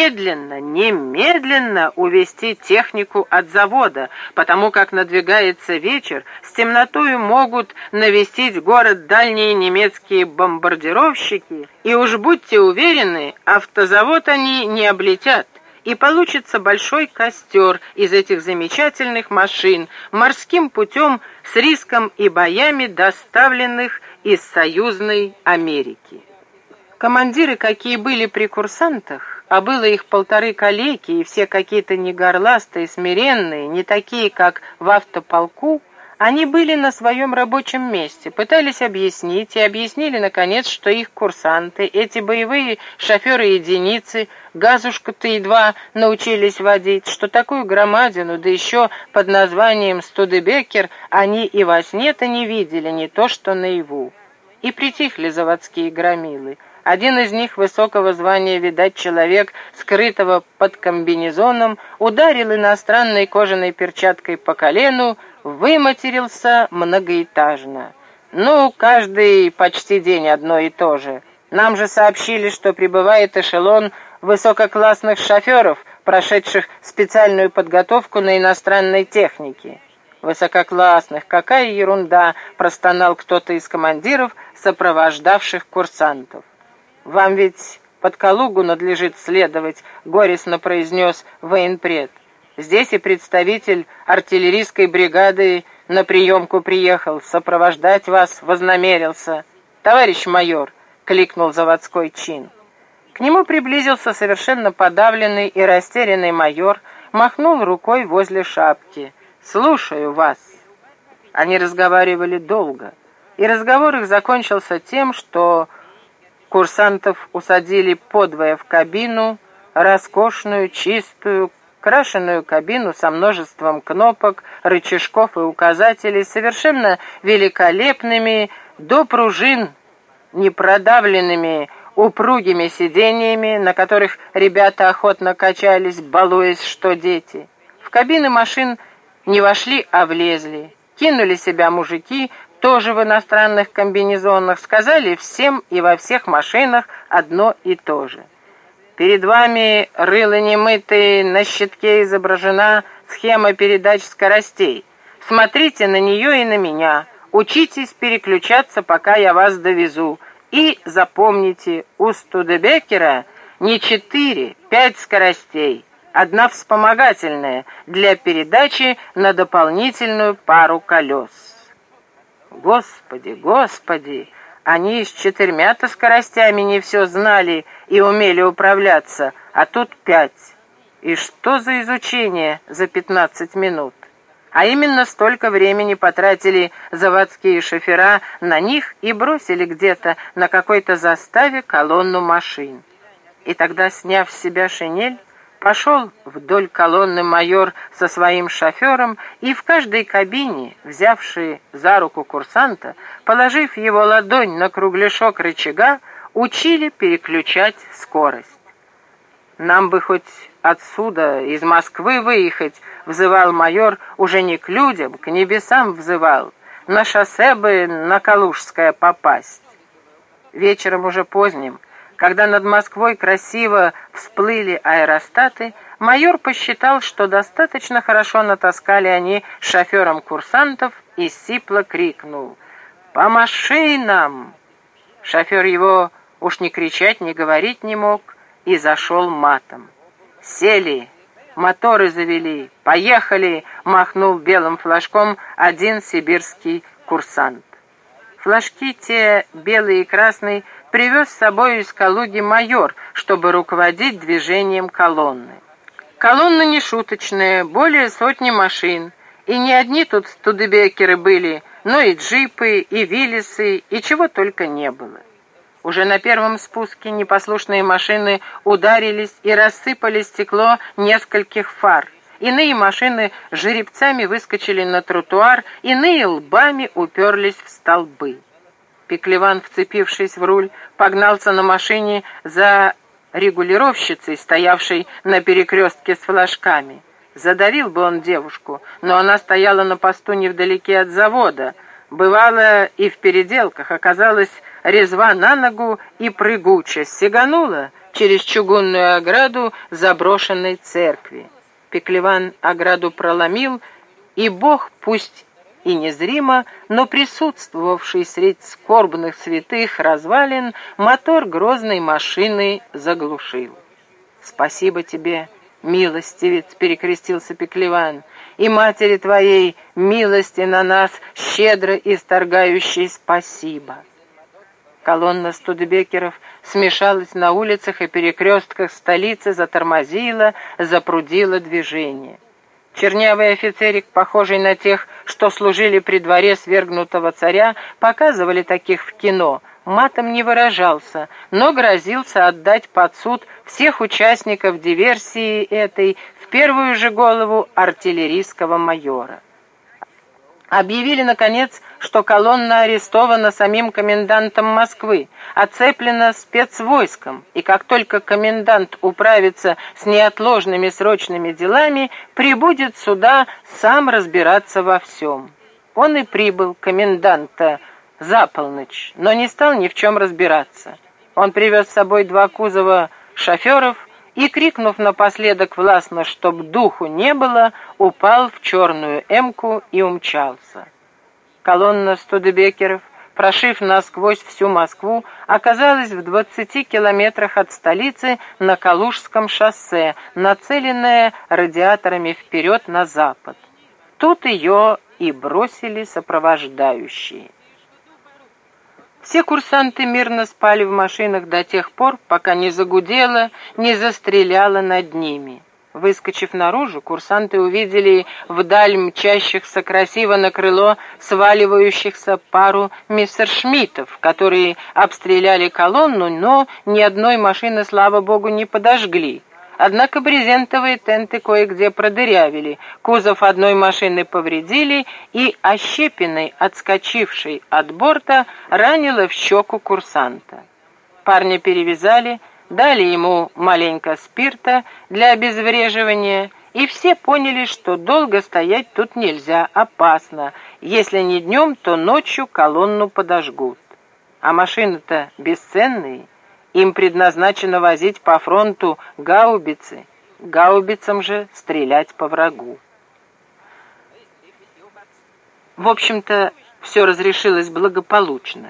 немедленно увезти технику от завода, потому как надвигается вечер, с темнотою могут навестить город дальние немецкие бомбардировщики, и уж будьте уверены, автозавод они не облетят, и получится большой костер из этих замечательных машин, морским путем с риском и боями, доставленных из союзной Америки. Командиры, какие были при курсантах, а было их 1,5 калеки, и все какие-то не горластые, смиренные, не такие, как в автополку, Они были на своем рабочем месте, пытались объяснить и объяснили, наконец, что их курсанты, эти боевые шоферы единицы, газушку-то едва научились водить, что такую громадину, да еще под названием «Студебекер», они и во сне-то не видели, не то что наяву. И притихли заводские громилы. Один из них, высокого звания, видать, человек, скрытого под комбинезоном, ударил иностранной кожаной перчаткой по колену, выматерился многоэтажно. «Ну, каждый почти день одно и то же. Нам же сообщили, что прибывает эшелон высококлассных шоферов, прошедших специальную подготовку на иностранной технике». «Высококлассных, какая ерунда!» — простонал кто-то из командиров, сопровождавших курсантов. «Вам ведь под Калугу надлежит следовать», — горестно произнес военпред. «Здесь и представитель артиллерийской бригады на приемку приехал, сопровождать вас вознамерился. Товарищ майор», — кликнул заводской чин. К нему приблизился совершенно подавленный и растерянный майор, махнул рукой возле шапки. «Слушаю вас». Они разговаривали долго, и разговор их закончился тем, что курсантов усадили подвое в кабину, роскошную, чистую, крашеную кабину со множеством кнопок, рычажков и указателей, совершенно великолепными, до пружин непродавленными упругими сиденьями, на которых ребята охотно качались, балуясь, что дети. В кабины машин не вошли, а влезли. Кинули себя мужики, тоже в иностранных комбинезонах, сказали всем и во всех машинах одно и то же. Перед вами, рыло немытые, на щитке изображена схема передач скоростей. Смотрите на нее и на меня. Учитесь переключаться, пока я вас довезу. И запомните, у Студебекера не 4, 5 скоростей. Одна вспомогательная для передачи на дополнительную пару колес. Господи, Господи, они с 4-то скоростями не все знали и умели управляться, а тут 5. И что за изучение за 15 минут? А именно столько времени потратили заводские шофера на них и бросили где-то на какой-то заставе колонну машин. И тогда, сняв с себя шинель, пошел вдоль колонны майор со своим шофером, и в каждой кабине, взявший за руку курсанта, положив его ладонь на кругляшок рычага, учили переключать скорость. «Нам бы хоть отсюда, из Москвы, выехать», — взывал майор, уже не к людям, к небесам взывал, «на шоссе бы на Калужское попасть». Вечером уже поздним, когда над Москвой красиво всплыли аэростаты, майор посчитал, что достаточно хорошо натаскали они шоферам курсантов, и сипло крикнул: «По машинам!». Шофер его уж не кричать, ни говорить не мог, и зашел матом. «Сели, моторы завели, поехали!» — махнул белым флажком один сибирский курсант. Флажки те, белый и красный, привез с собой из Калуги майор, чтобы руководить движением колонны. Колонна нешуточная, более 100 машин, и не одни тут студебекеры были, но и джипы, и виллисы, и чего только не было. Уже на первом спуске непослушные машины ударились и рассыпали стекло нескольких фар. Иные машины жеребцами выскочили на тротуар, иные лбами уперлись в столбы. Пеклеван, вцепившись в руль, погнался на машине за регулировщицей, стоявшей на перекрестке с флажками. Задавил бы он девушку, но она стояла на посту невдалеке от завода. Бывало и в переделках, оказалась резва на ногу и прыгуча, сиганула через чугунную ограду заброшенной церкви. Пеклеван ограду проломил, и Бог, пусть и незримо, но присутствовавший средь скорбных святых развалин, мотор грозной машины заглушил. «Спасибо тебе, милостивец», — перекрестился Пеклеван, «и матери твоей милости на нас, щедро исторгающей, спасибо». Колонна студебекеров смешалась на улицах и перекрестках столицы, затормозила, запрудила движение. Чернявый офицерик, похожий на тех, что служили при дворе свергнутого царя, показывали таких в кино, матом не выражался, но грозился отдать под суд всех участников диверсии этой в первую же голову артиллерийского майора. Объявили, наконец, что колонна арестована самим комендантом Москвы, оцеплена спецвойском, и как только комендант управится с неотложными срочными делами, прибудет сюда сам разбираться во всем. Он и прибыл, коменданта, за полночь, но не стал ни в чем разбираться. Он привез с собой 2 кузова шоферов и, крикнув напоследок властно, чтоб духу не было, упал в черную эмку и умчался. Колонна студебекеров, прошив насквозь всю Москву, оказалась в 20 километрах от столицы на Калужском шоссе, нацеленная радиаторами вперед на запад. Тут ее и бросили сопровождающие. Все курсанты мирно спали в машинах до тех пор, пока не загудело, не застреляло над ними. Выскочив наружу, курсанты увидели вдаль мчащихся красиво на крыло сваливающихся пару мессершмиттов, которые обстреляли колонну, но ни одной машины, слава богу, не подожгли. Однако брезентовые тенты кое-где продырявили, кузов одной машины повредили, и Ощепиной, отскочивший от борта, ранило в щеку курсанта. Парня перевязали, дали ему маленько спирта для обезвреживания, и все поняли, что долго стоять тут нельзя, опасно. Если не днем, то ночью колонну подожгут. А машины-то бесценные. Им предназначено возить по фронту гаубицы, гаубицам же стрелять по врагу. В общем-то, все разрешилось благополучно.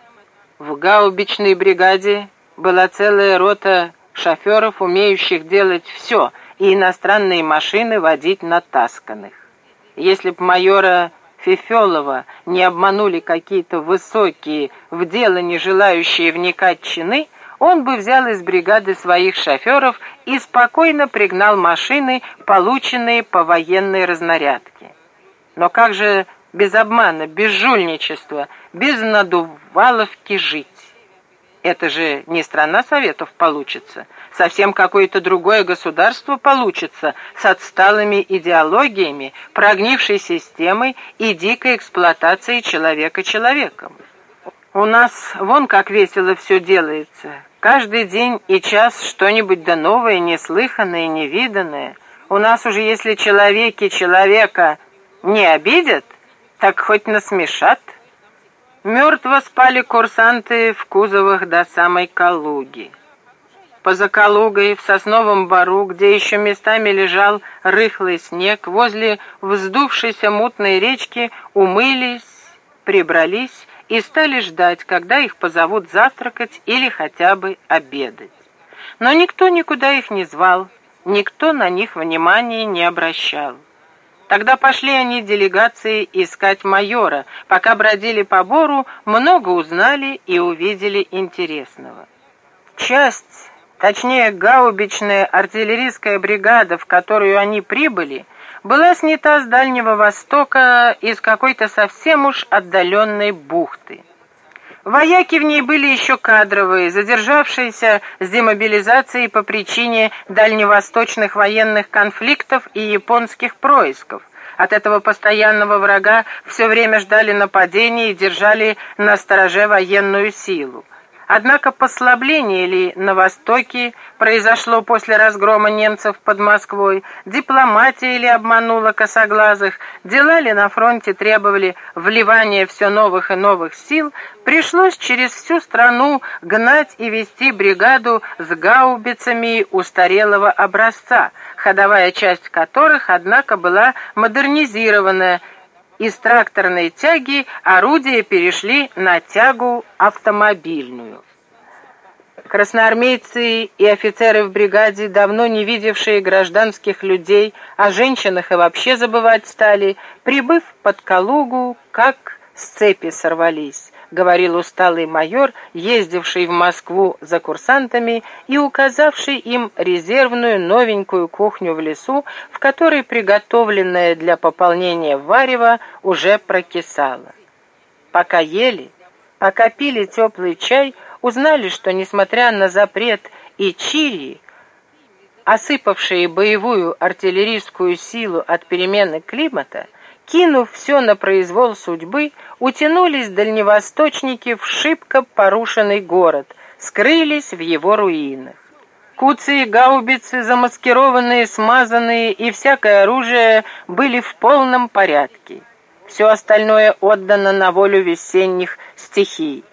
В гаубичной бригаде была целая рота шоферов, умеющих делать все, и иностранные машины водить натасканных. Если б майора Фефелова не обманули какие-то высокие, в дело не желающие вникать чины, он бы взял из бригады своих шоферов и спокойно пригнал машины, полученные по военной разнарядке. Но как же без обмана, без жульничества, без надуваловки жить? Это же не страна Советов получится, совсем какое-то другое государство получится с отсталыми идеологиями, прогнившей системой и дикой эксплуатацией человека человеком. У нас вон как весело все делается. Каждый день и час что-нибудь да новое, неслыханное, невиданное. У нас уже если человеки человека не обидят, так хоть насмешат. Мертво спали курсанты в кузовах до самой Калуги. Поза Калугой, в сосновом бору, где еще местами лежал рыхлый снег, возле вздувшейся мутной речки умылись, прибрались и стали ждать, когда их позовут завтракать или хотя бы обедать. Но никто никуда их не звал, никто на них внимания не обращал. Тогда пошли они делегацией искать майора. Пока бродили по бору, много узнали и увидели интересного. Часть, точнее гаубичная артиллерийская бригада, в которую они прибыли, была снята с Дальнего Востока из какой-то совсем уж отдаленной бухты. Вояки в ней были еще кадровые, задержавшиеся с демобилизацией по причине дальневосточных военных конфликтов и японских происков. От этого постоянного врага все время ждали нападения и держали на стороже военную силу. Однако послабление ли на Востоке произошло после разгрома немцев под Москвой, дипломатия ли обманула косоглазых, дела ли на фронте требовали вливания все новых и новых сил, пришлось через всю страну гнать и вести бригаду с гаубицами устарелого образца, ходовая часть которых, однако, была модернизирована. Из тракторной тяги орудия перешли на тягу автомобильную. Красноармейцы и офицеры в бригаде, давно не видевшие гражданских людей, о женщинах и вообще забывать стали, прибыв под Калугу, как с цепи сорвались. говорил усталый майор, ездивший в Москву за курсантами и указавший им резервную новенькую кухню в лесу, в которой приготовленное для пополнения варево уже прокисало. Пока ели, пока пили теплый чай, узнали, что, несмотря на запрет и чили, осыпавшие боевую артиллерийскую силу от перемены климата, кинув все на произвол судьбы, утянулись дальневосточники в шибко порушенный город, скрылись в его руинах. Куцы и гаубицы, замаскированные, смазанные, и всякое оружие были в полном порядке. Все остальное отдано на волю весенних стихий.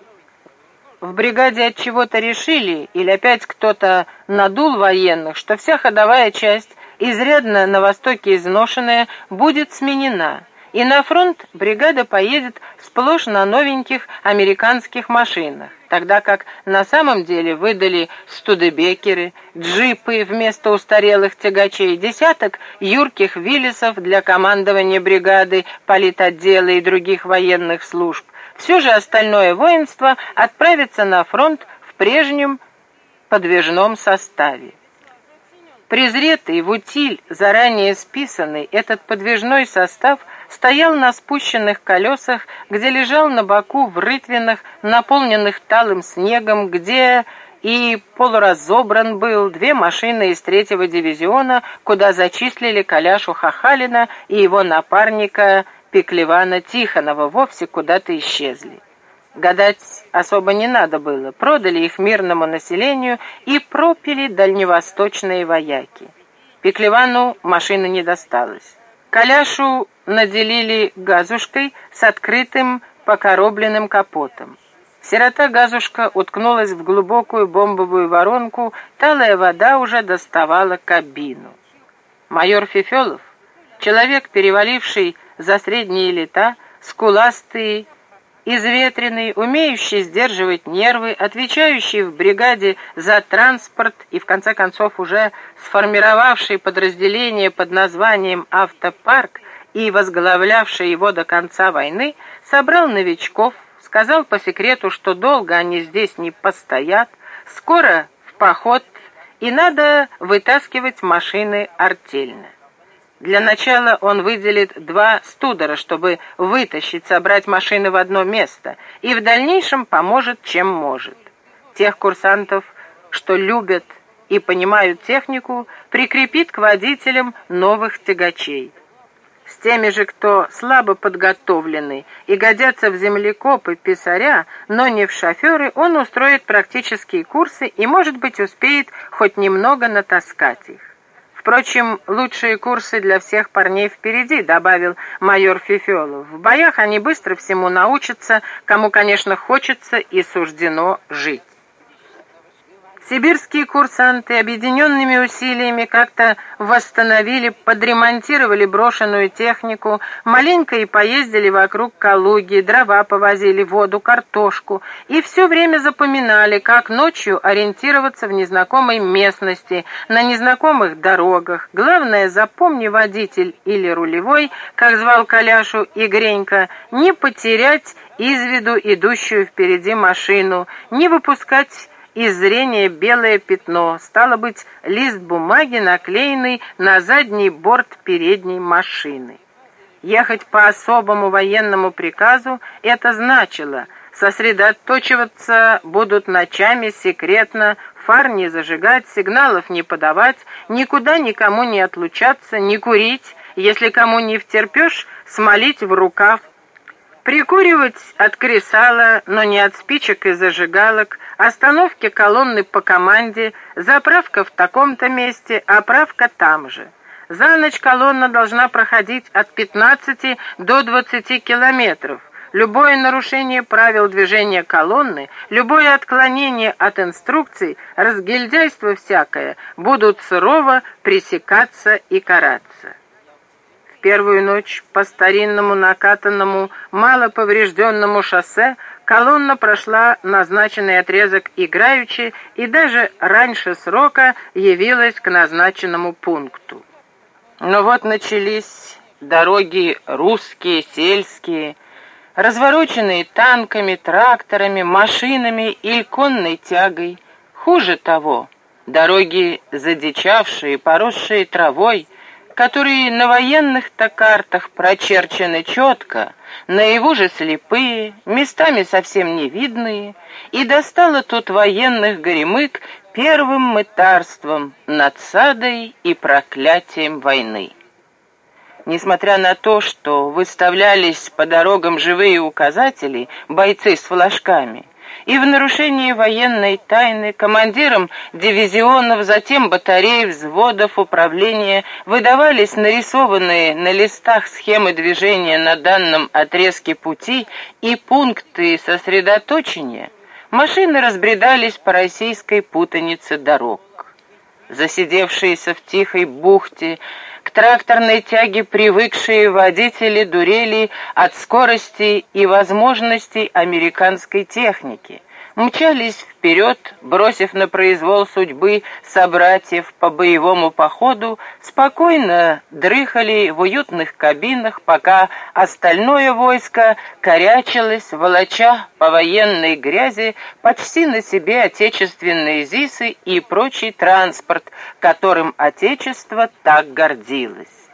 В бригаде от чего-то решили, или опять кто-то надул военных, что вся ходовая часть, изрядно на востоке изношенная, будет сменена, и на фронт бригада поедет сплошь на новеньких американских машинах, тогда как на самом деле выдали студебекеры, джипы вместо устарелых тягачей, десяток юрких Виллисов для командования бригады, политотдела и других военных служб. Все же остальное воинство отправится на фронт в прежнем подвижном составе. Презретый в утиль, заранее списанный, этот подвижной состав стоял на спущенных колесах, где лежал на боку в рытвинах, наполненных талым снегом, где и полуразобран был 2 машины из 3-го дивизиона, куда зачислили Коляшу Хахалина и его напарника Пеклевана Тихонова, вовсе куда-то исчезли. Гадать особо не надо было, продали их мирному населению и пропили дальневосточные вояки. Пеклевану машина не досталась. Коляшу наделили газушкой с открытым покоробленным капотом. Сирота-газушка уткнулась в глубокую бомбовую воронку, талая вода уже доставала кабину. Майор Фефелов, человек, переваливший за средние лета, скуластый, изветренный, умеющий сдерживать нервы, отвечающий в бригаде за транспорт и, в конце концов, уже сформировавший подразделение под названием «Автопарк» и возглавлявший его до конца войны, собрал новичков, сказал по секрету, что долго они здесь не постоят, скоро в поход, и надо вытаскивать машины артельно. Для начала он выделит 2 студера, чтобы вытащить, собрать машины в одно место, и в дальнейшем поможет, чем может. Тех курсантов, что любят и понимают технику, прикрепит к водителям новых тягачей. С теми же, кто слабо подготовлены и годятся в землекопы, писаря, но не в шоферы, он устроит практические курсы и, может быть, успеет хоть немного натаскать их. Впрочем, лучшие курсы для всех парней впереди, добавил майор Фефелов. В боях они быстро всему научатся, кому, конечно, хочется и суждено жить. Сибирские курсанты объединенными усилиями как-то восстановили, подремонтировали брошенную технику, маленько и поездили вокруг Калуги, дрова повозили, воду, картошку, и все время запоминали, как ночью ориентироваться в незнакомой местности, на незнакомых дорогах. Главное, запомни, водитель или рулевой, как звал Коляшу Игренько, не потерять из виду идущую впереди машину, не выпускать из зрения белое пятно, стало быть, лист бумаги, наклеенный на задний борт передней машины. Ехать по особому военному приказу — это значило сосредоточиваться будут ночами секретно, фар не зажигать, сигналов не подавать, никуда никому не отлучаться, не курить, если кому не втерпешь, смолить в рукав, прикуривать от кресала, но не от спичек и зажигалок, остановки колонны по команде, заправка в таком-то месте, оправка там же. За ночь колонна должна проходить от 15 до 20 километров. Любое нарушение правил движения колонны, любое отклонение от инструкций, разгильдяйство всякое, будут сурово пресекаться и караться. В первую ночь по старинному накатанному, малоповрежденному шоссе колонна прошла назначенный отрезок играючи и даже раньше срока явилась к назначенному пункту. Но вот начались дороги русские, сельские, развороченные танками, тракторами, машинами или конной тягой. Хуже того, дороги задичавшие, поросшие травой, которые на военных-то картах прочерчены четко, наяву же слепые, местами совсем невидные, и достало тут военных горемык первым мытарством над садой и проклятием войны. Несмотря на то, что выставлялись по дорогам живые указатели, бойцы с флажками, и в нарушении военной тайны командирам дивизионов, затем батарей, взводов управления выдавались нарисованные на листах схемы движения на данном отрезке пути и пункты сосредоточения, машины разбредались по российской путанице дорог. Засидевшиеся в тихой бухте, к тракторной тяге привыкшие водители дурели от скорости и возможностей американской техники, мчались вперед, бросив на произвол судьбы собратьев по боевому походу, спокойно дрыхали в уютных кабинах, пока остальное войско корячилось, волоча по военной грязи почти на себе отечественные ЗИСы и прочий транспорт, которым Отечество так гордилось.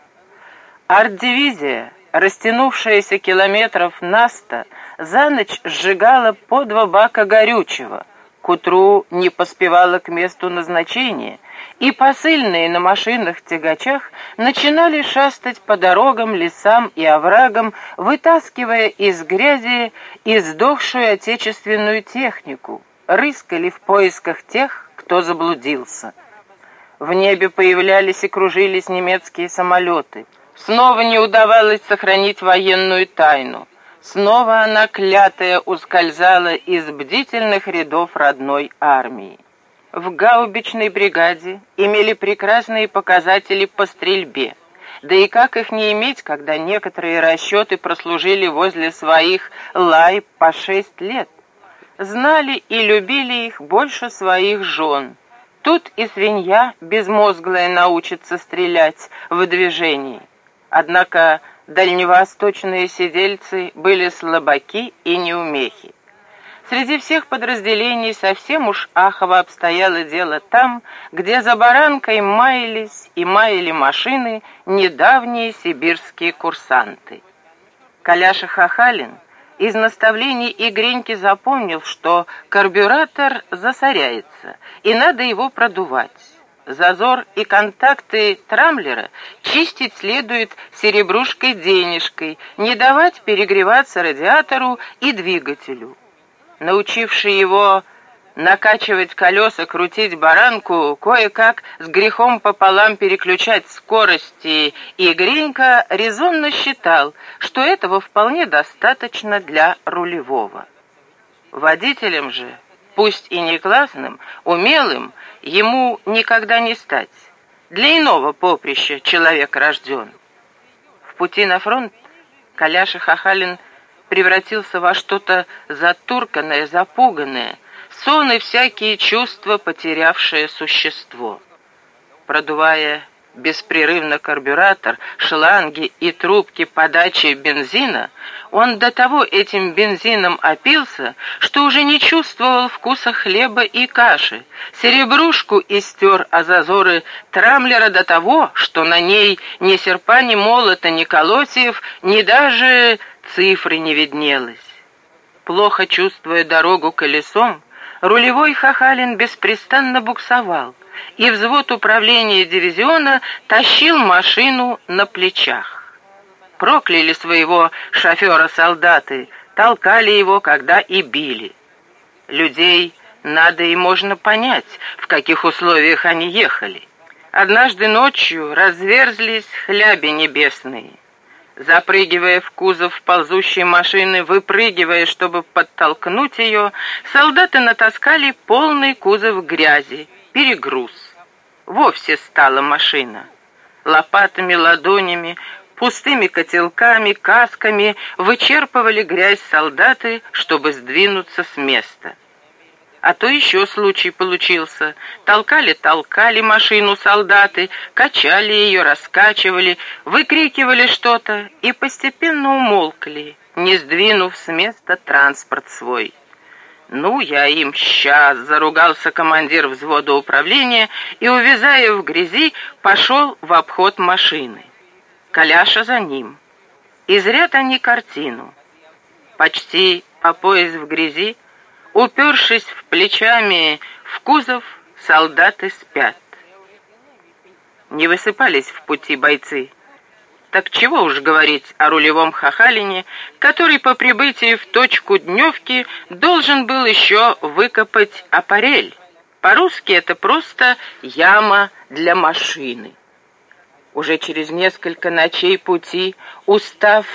Арт-дивизия, растянувшаяся километров на 100, за ночь сжигала по 2 бака горючего, к утру не поспевала к месту назначения, и посыльные на машинах-тягачах начинали шастать по дорогам, лесам и оврагам, вытаскивая из грязи издохшую отечественную технику, рыскали в поисках тех, кто заблудился. В небе появлялись и кружились немецкие самолеты. Снова не удавалось сохранить военную тайну. Снова она, клятая, ускользала из бдительных рядов родной армии. В гаубичной бригаде имели прекрасные показатели по стрельбе. Да и как их не иметь, когда некоторые расчеты прослужили возле своих лай по 6 лет? Знали и любили их больше своих жен. Тут и свинья безмозглая научится стрелять в движении. Однако дальневосточные сидельцы были слабаки и неумехи. Среди всех подразделений совсем уж ахово обстояло дело там, где за баранкой маялись и маяли машины недавние сибирские курсанты. Коляша Хахалин из наставлений Игреньки запомнил, что карбюратор засоряется, и надо его продувать. Зазор и контакты трамблера чистить следует серебрушкой-денежкой, не давать перегреваться радиатору и двигателю. Научивший его накачивать колеса, крутить баранку, кое-как с грехом пополам переключать скорости, и Гринька резонно считал, что этого вполне достаточно для рулевого. Водителем же, пусть и не классным, умелым, ему никогда не стать. Для иного поприща человек рожден. В пути на фронт Коляша Хахалин превратился во что-то затурканное, запуганное, сон и всякие чувства потерявшее существо. Продувая беспрерывно карбюратор, шланги и трубки подачи бензина, он до того этим бензином опился, что уже не чувствовал вкуса хлеба и каши, серебрушку истер о зазоры трамблера до того, что на ней ни серпа, ни молота, ни колосьев, ни даже цифры не виднелось. Плохо чувствуя дорогу колесом, рулевой Хахалин беспрестанно буксовал, и взвод управления дивизиона тащил машину на плечах. Прокляли своего шофера солдаты, толкали его, когда и били. Людей надо и можно понять, в каких условиях они ехали. Однажды ночью разверзлись хляби небесные. Запрыгивая в кузов ползущей машины, выпрыгивая, чтобы подтолкнуть ее, солдаты натаскали полный кузов грязи, перегруз. Вовсе стала машина. Лопатами, ладонями, пустыми котелками, касками вычерпывали грязь солдаты, чтобы сдвинуться с места. А то еще случай получился. Толкали машину солдаты, качали ее, раскачивали, выкрикивали что-то и постепенно умолкли, не сдвинув с места транспорт свой. «Ну, я им сейчас!» — заругался командир взвода управления и, увязая в грязи, пошел в обход машины. Коляша за ним. И зрят они картину. Почти по пояс в грязи, упершись в плечами в кузов, солдаты спят. Не высыпались в пути бойцы. Так чего уж говорить о рулевом Хахалине, который по прибытии в точку дневки должен был еще выкопать аппарель. По-русски это просто яма для машины. Уже через несколько ночей пути устав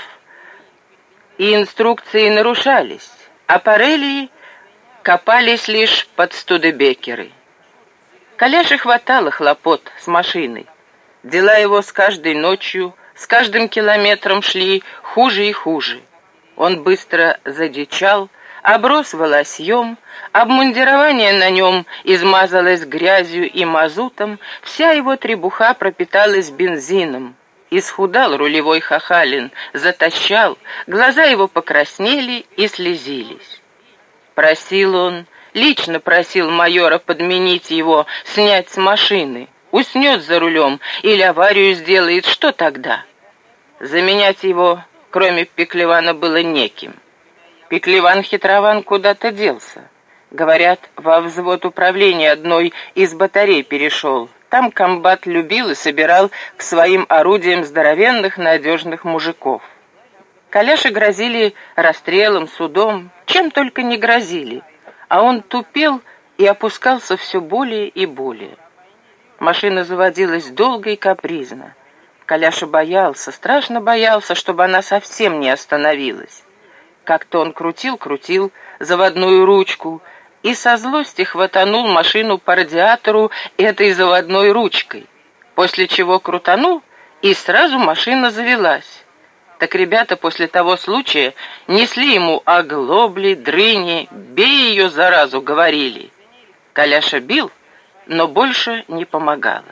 и инструкции нарушались. Аппарели копались лишь под студебекеры. Коляше хватало хлопот с машиной. Дела его с каждой ночью, с каждым километром шли хуже и хуже. Он быстро задичал, оброс волосьем, обмундирование на нем измазалось грязью и мазутом, вся его требуха пропиталась бензином. Исхудал рулевой Хахалин, затощал, глаза его покраснели и слезились. Просил он, лично просил майора подменить его, снять с машины. Уснет за рулем или аварию сделает, что тогда? Заменять его, кроме Пеклевана, было неким. Пеклеван-хитрован куда-то делся. Говорят, во взвод управления одной из батарей перешел. Там комбат любил и собирал к своим орудиям здоровенных надежных мужиков. Коляше грозили расстрелом, судом, чем только не грозили. А он тупел и опускался все более и более. Машина заводилась долго и капризно. Коляша боялся, страшно боялся, чтобы она совсем не остановилась. Как-то он крутил заводную ручку и со злости хватанул машину по радиатору этой заводной ручкой, после чего крутанул, и сразу машина завелась. Так ребята после того случая несли ему оглобли, дрыни, «бей ее, заразу», говорили. Коляша бил, но больше не помогало.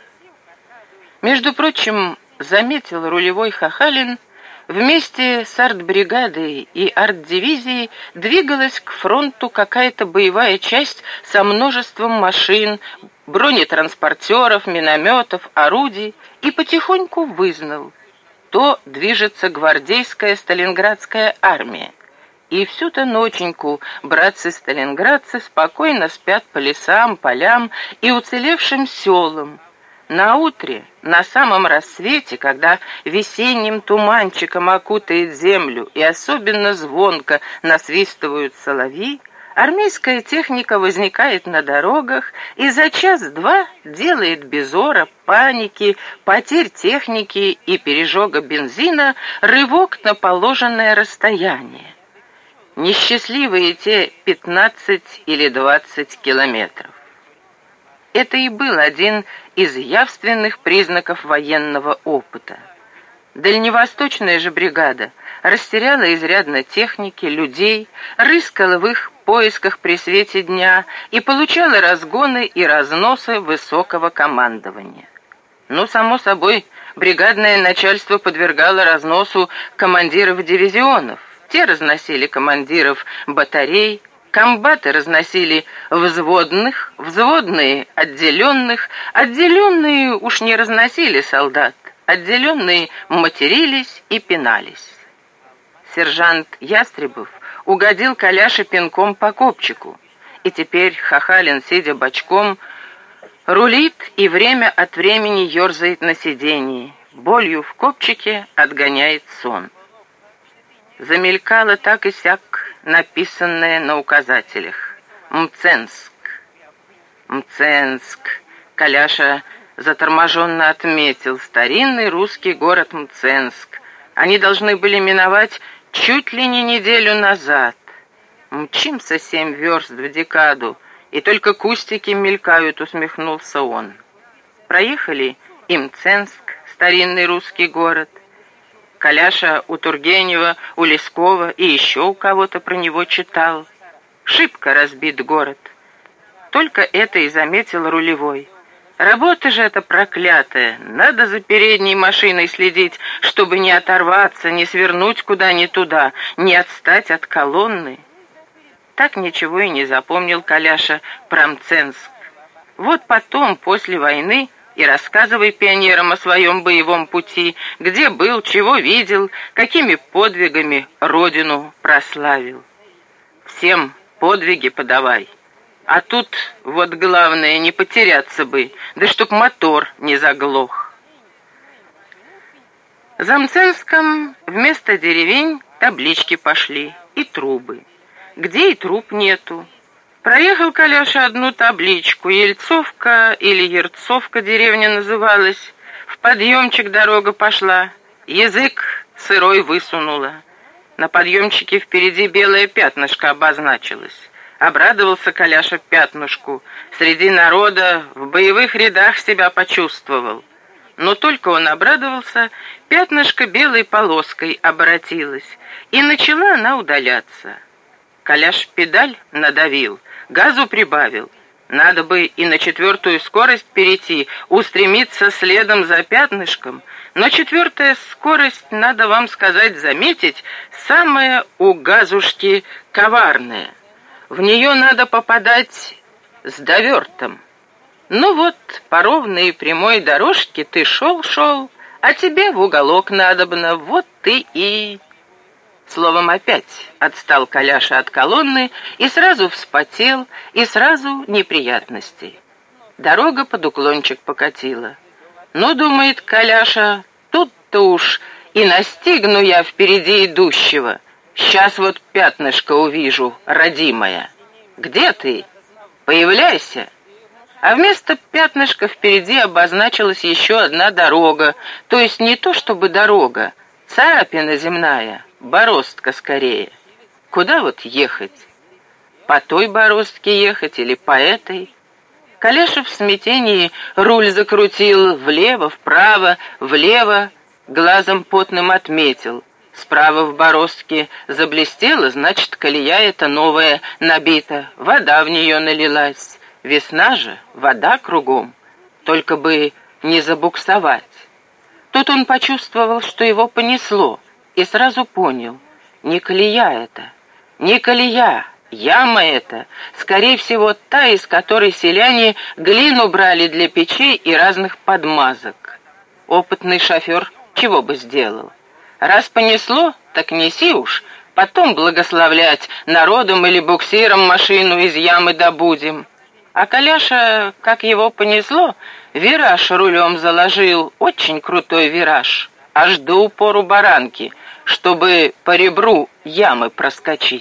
Между прочим, заметил рулевой Хахалин, вместе с артбригадой и артдивизией двигалась к фронту какая-то боевая часть со множеством машин, бронетранспортеров, минометов, орудий, и потихоньку вызнал. То движется гвардейская сталинградская армия. И всю-то ноченьку братцы-сталинградцы спокойно спят по лесам, полям и уцелевшим селам. Наутре, на самом рассвете, когда весенним туманчиком окутает землю и особенно звонко насвистывают соловьи, армейская техника возникает на дорогах и за час-два делает без ора, паники, потерь техники и пережога бензина рывок на положенное расстояние. Несчастливые те 15 или 20 километров. Это и был один из явственных признаков военного опыта. Дальневосточная же бригада растеряла изрядно техники, людей, рыскала в их поисках при свете дня и получала разгоны и разносы высокого командования. Само собой, бригадное начальство подвергало разносу командиров дивизионов. Те разносили командиров батарей, комбаты разносили взводных, взводные отделенных, отделенные уж не разносили солдат, отделенные матерились и пинались. Сержант Ястребов угодил Коляше пинком по копчику, и теперь Хахалин, сидя бочком, рулит и время от времени ерзает на сидении, болью в копчике отгоняет сон. Замелькало так и сяк написанное на указателях. Мценск. Мценск. Коляша заторможенно отметил старинный русский город Мценск. Они должны были миновать чуть ли не неделю назад. Мчимся 7 верст в декаду, и только кустики мелькают, усмехнулся он. Проехали и Мценск, старинный русский город. Коляша у Тургенева, у Лескова и еще у кого-то про него читал. Шибко разбит город. Только это и заметил рулевой. Работа же эта проклятая. Надо за передней машиной следить, чтобы не оторваться, не свернуть куда ни туда, не отстать от колонны. Так ничего и не запомнил Коляша про Мценск. Вот потом, после войны, и рассказывай пионерам о своем боевом пути, где был, чего видел, какими подвигами родину прославил. Всем подвиги подавай. А тут вот главное не потеряться бы, да чтоб мотор не заглох. За Мценском вместо деревень таблички пошли и трубы. Где и труб нету. Проехал Коляша одну табличку, Ельцовка или Ерцовка деревня называлась. В подъемчик дорога пошла, язык сырой высунула. На подъемчике впереди белое пятнышко обозначилось. Обрадовался Коляша пятнышку. Среди народа в боевых рядах себя почувствовал. Но только он обрадовался, пятнышко белой полоской обратилось, и начала она удаляться. Коляш педаль надавил, газу прибавил. Надо бы и на 4-ю скорость перейти, устремиться следом за пятнышком. Но 4-я скорость, надо вам сказать, заметить, самая у газушки коварная. В нее надо попадать с довертом. Ну вот, по ровной прямой дорожке ты шел, а тебе в уголок надобно, вот ты и... Словом, опять отстал Коляша от колонны и сразу вспотел, и сразу неприятности. Дорога под уклончик покатила. Ну, думает Коляша, тут-то уж и настигну я впереди идущего. Сейчас вот пятнышко увижу, родимая. Где ты? Появляйся. А вместо пятнышка впереди обозначилась еще одна дорога, то есть не то чтобы дорога, царапина земная, бороздка скорее. Куда вот ехать? По той бороздке ехать или по этой? Коляша в смятении руль закрутил влево, вправо, влево, глазом потным отметил. Справа в бороздке заблестело, значит, колея эта новая набита, вода в нее налилась. Весна же, вода кругом, только бы не забуксовать. Тут он почувствовал, что его понесло, и сразу понял, не колея это, не колея, яма это, скорее всего, та, из которой селяне глину брали для печей и разных подмазок. Опытный шофер чего бы сделал? Раз понесло, так неси уж, потом благословлять народом или буксиром машину из ямы добудем. А Коляша, как его понесло, вираж рулем заложил, очень крутой вираж, аж до упору баранки, чтобы по ребру ямы проскочить.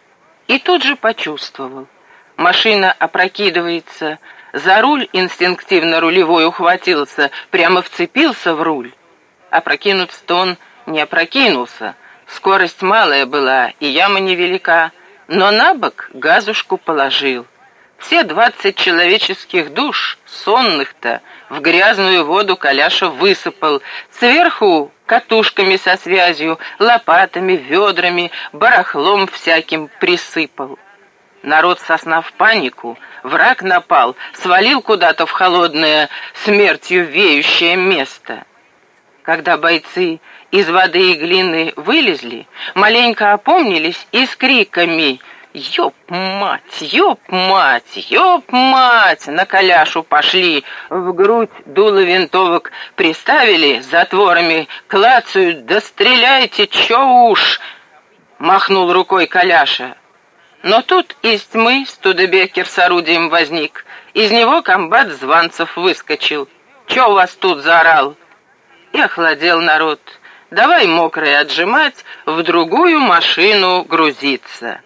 И тут же почувствовал. Машина опрокидывается, за руль инстинктивно рулевой ухватился, прямо вцепился в руль. Опрокинуться-то он не опрокинулся, скорость малая была и яма невелика, но на бок газушку положил. Все 20 человеческих душ, сонных-то, в грязную воду Коляша высыпал, сверху катушками со связью, лопатами, ведрами, барахлом всяким присыпал. Народ сосна в панику, враг напал, свалил куда-то в холодное, смертью веющее место. Когда бойцы из воды и глины вылезли, маленько опомнились и с криками «Ёп, мать! Ёп, мать! Ёп, мать!» на Коляшу пошли, в грудь дуло винтовок приставили, затворами клацают, «Да стреляйте, чё уж!» махнул рукой Коляша. Но тут из тьмы Студебекер с орудием возник, из него комбат Званцев выскочил. «Чё у вас тут?» заорал. И охладел народ. «Давай мокрое отжимать, в другую машину грузиться».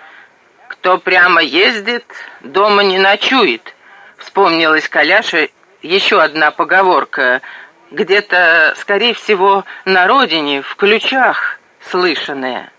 «Кто прямо ездит, дома не ночует», — вспомнилась Коляше еще одна поговорка, где-то, скорее всего, на родине, в Ключах слышанная.